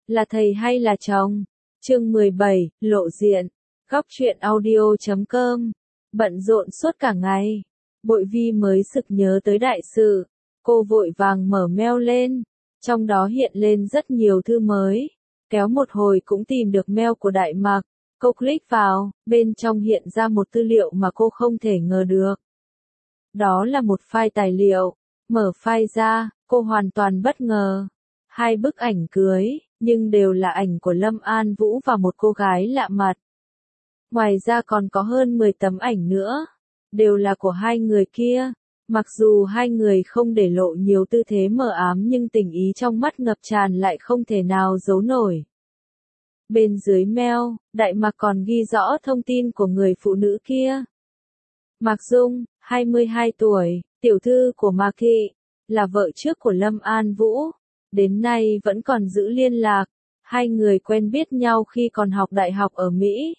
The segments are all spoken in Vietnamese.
Là thầy hay là chồng? Chương 17, lộ diện. Góc truyện audio.com. Bận rộn suốt cả ngày. Bội Vi mới sực nhớ tới đại sự. Cô vội vàng mở mail lên. Trong đó hiện lên rất nhiều thư mới. Kéo một hồi cũng tìm được mail của Đại Mạc. Cô click vào, bên trong hiện ra một tư liệu mà cô không thể ngờ được. Đó là một file tài liệu. Mở file ra, cô hoàn toàn bất ngờ. 2 bức ảnh cưới, nhưng đều là ảnh của Lâm An Vũ và một cô gái lạ mặt. Ngoài ra còn có hơn 10 tấm ảnh nữa, đều là của hai người kia. Mặc dù hai người không để lộ nhiều tư thế mờ ám nhưng tình ý trong mắt ngập tràn lại không thể nào giấu nổi. Bên dưới mail, Đại Mạc còn ghi rõ thông tin của người phụ nữ kia. Mạc Dung, 22 tuổi, tiểu thư của Mạc Thị, là vợ trước của Lâm An Vũ. Đến nay vẫn còn giữ liên lạc, hai người quen biết nhau khi còn học đại học ở Mỹ.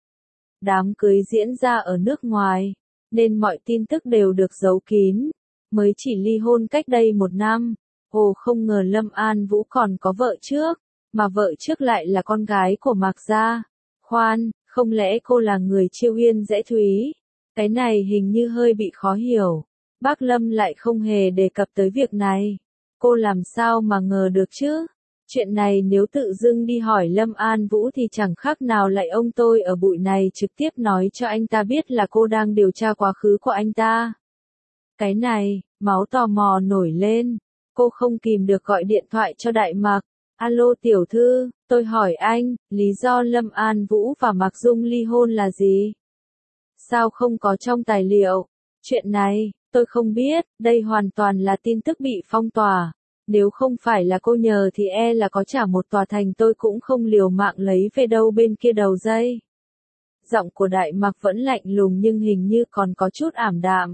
Đám cưới diễn ra ở nước ngoài, nên mọi tin tức đều được giấu kín, mới chỉ ly hôn cách đây 1 năm. Ồ, không ngờ Lâm An Vũ còn có vợ trước, mà vợ trước lại là con gái của Mạc gia. Khoan, không lẽ cô là người Chiêu Yên Dễ Thúy? Cái này hình như hơi bị khó hiểu. Bác Lâm lại không hề đề cập tới việc này. Cô làm sao mà ngờ được chứ? Chuyện này nếu tự dưng đi hỏi Lâm An Vũ thì chẳng khác nào lại ông tôi ở bụi này trực tiếp nói cho anh ta biết là cô đang điều tra quá khứ của anh ta. Cái này, máu tò mò nổi lên. Cô không kìm được gọi điện thoại cho Đại Mạc. Alo tiểu thư, tôi hỏi anh, lý do Lâm An Vũ và Mạc Dung ly hôn là gì? Sao không có trong tài liệu? Chuyện này, tôi không biết, đây hoàn toàn là tin tức bị phong tỏa. Nếu không phải là cô nhờ thì e là có trả một tòa thành tôi cũng không liều mạng lấy về đâu bên kia đầu dây. Giọng của Đại Mạc vẫn lạnh lùng nhưng hình như còn có chút ảm đạm.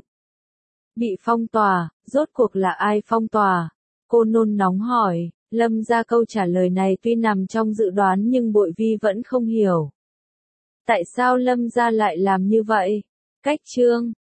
Bị phong tỏa, rốt cuộc là ai phong tỏa? Cô nôn nóng hỏi. Lâm ra câu trả lời này tuy nằm trong dự đoán nhưng Bội Vi vẫn không hiểu. Tại sao Lâm ra lại làm như vậy? Cách chương